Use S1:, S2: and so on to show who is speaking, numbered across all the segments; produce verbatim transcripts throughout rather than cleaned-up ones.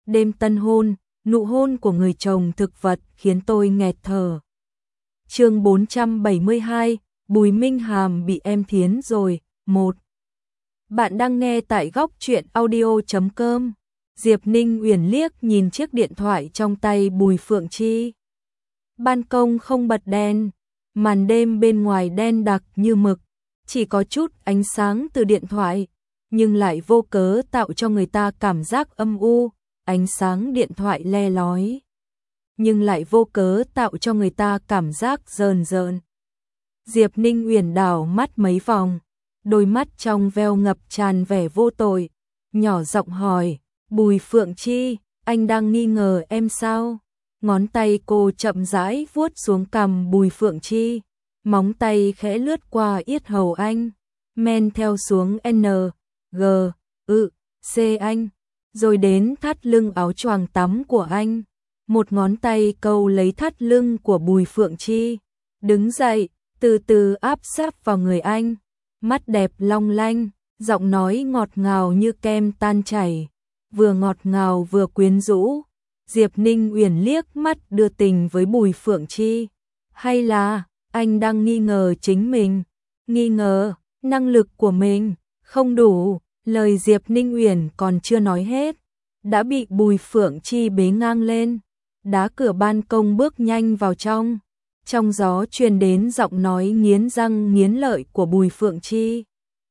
S1: Đêm tân hôn, nụ hôn của người chồng thực vật khiến tôi nghẹt thở. Chương bốn trăm bảy mươi hai, Bùi Minh Hàm bị em thiến rồi. một. Bạn đang nghe tại góc truyện audio chấm com. Diệp Ninh Uyển liếc nhìn chiếc điện thoại trong tay Bùi Phượng Chi. Ban công không bật đèn, màn đêm bên ngoài đen đặc như mực, chỉ có chút ánh sáng từ điện thoại, nhưng lại vô cớ tạo cho người ta cảm giác âm u. Ánh sáng điện thoại le lói, nhưng lại vô cớ tạo cho người ta cảm giác rờn rợn. Diệp Ninh Uyển đảo mắt mấy vòng, đôi mắt trong veo ngập tràn vẻ vô tội, nhỏ giọng hỏi, Bùi Phượng Chi, anh đang nghi ngờ em sao? Ngón tay cô chậm rãi vuốt xuống cằm Bùi Phượng Chi, móng tay khẽ lướt qua yết hầu anh, men theo xuống N, G, ự, C anh, rồi đến thắt lưng áo choàng tắm của anh. Một ngón tay câu lấy thắt lưng của Bùi Phượng Chi, đứng dậy, từ từ áp sát vào người anh, mắt đẹp long lanh, giọng nói ngọt ngào như kem tan chảy, vừa ngọt ngào vừa quyến rũ. Diệp Ninh Uyển liếc mắt đưa tình với Bùi Phượng Chi. Hay là anh đang nghi ngờ chính mình, nghi ngờ năng lực của mình không đủ? Lời Diệp Ninh Uyển còn chưa nói hết, đã bị Bùi Phượng Chi bế ngang lên, đá cửa ban công bước nhanh vào trong. Trong gió truyền đến giọng nói nghiến răng nghiến lợi của Bùi Phượng Chi.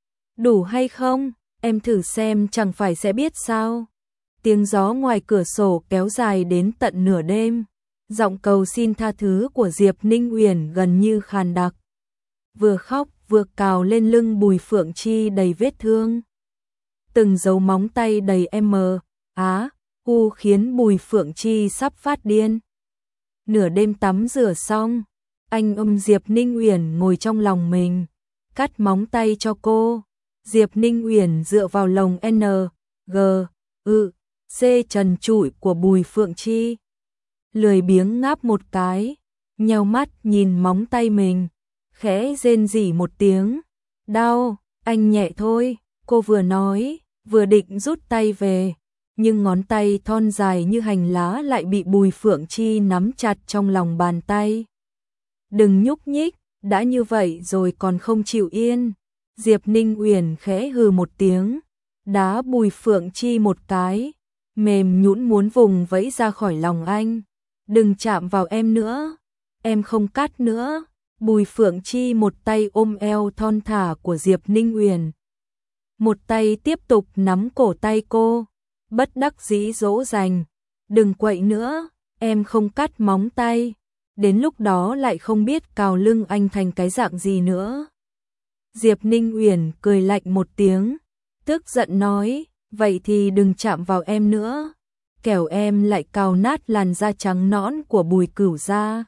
S1: Đủ hay không? Em thử xem chẳng phải sẽ biết sao? Tiếng gió ngoài cửa sổ kéo dài đến tận nửa đêm. Giọng cầu xin tha thứ của Diệp Ninh Uyển gần như khàn đặc. Vừa khóc vừa cào lên lưng Bùi Phượng Chi đầy vết thương. Từng dấu móng tay đầy M, Á, U khiến Bùi Phượng Chi sắp phát điên. Nửa đêm tắm rửa xong, anh ôm Diệp Ninh Uyển ngồi trong lòng mình, cắt móng tay cho cô. Diệp Ninh Uyển dựa vào lồng N, G, ự, C trần trụi của Bùi Phượng Chi, lười biếng ngáp một cái, nheo mắt nhìn móng tay mình, khẽ rên rỉ một tiếng. Đau, anh nhẹ thôi, cô vừa nói, vừa định rút tay về, nhưng ngón tay thon dài như hành lá lại bị Bùi Phượng Chi nắm chặt trong lòng bàn tay. Đừng nhúc nhích, đã như vậy rồi còn không chịu yên. Diệp Ninh Uyển khẽ hừ một tiếng, đá Bùi Phượng Chi một cái, mềm nhũn muốn vùng vẫy ra khỏi lòng anh. Đừng chạm vào em nữa, em không cắt nữa. Bùi Phượng Chi một tay ôm eo thon thả của Diệp Ninh Uyển, một tay tiếp tục nắm cổ tay cô, bất đắc dĩ dỗ dành. Đừng quậy nữa, em không cắt móng tay, đến lúc đó lại không biết cào lưng anh thành cái dạng gì nữa. Diệp Ninh Uyển cười lạnh một tiếng, tức giận nói, vậy thì đừng chạm vào em nữa, kẻo em lại cào nát làn da trắng nõn của Bùi Cửu gia.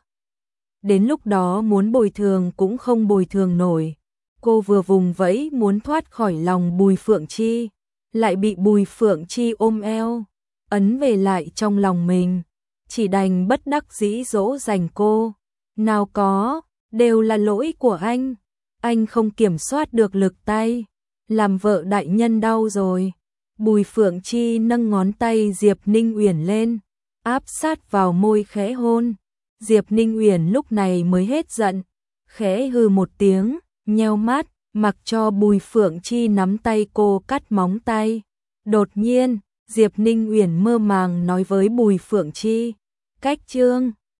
S1: Đến lúc đó muốn bồi thường cũng không bồi thường nổi. Cô vừa vùng vẫy muốn thoát khỏi lòng Bùi Phượng Chi, lại bị Bùi Phượng Chi ôm eo, ấn về lại trong lòng mình, chỉ đành bất đắc dĩ dỗ dành cô. Nào có, đều là lỗi của anh, anh không kiểm soát được lực tay, làm vợ đại nhân đau rồi. Bùi Phượng Chi nâng ngón tay Diệp Ninh Uyển lên, áp sát vào môi khẽ hôn. Diệp Ninh Uyển lúc này mới hết giận, khẽ hừ một tiếng, nheo mắt, mặc cho Bùi Phượng Chi nắm tay cô cắt móng tay. Đột nhiên, Diệp Ninh Uyển mơ màng nói với Bùi Phượng Chi, cách chương